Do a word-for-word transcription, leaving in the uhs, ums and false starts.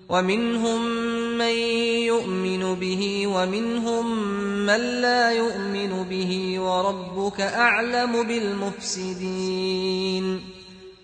ومنهم من يؤمن به ومنهم من لا يؤمن به وربك أعلم بالمفسدين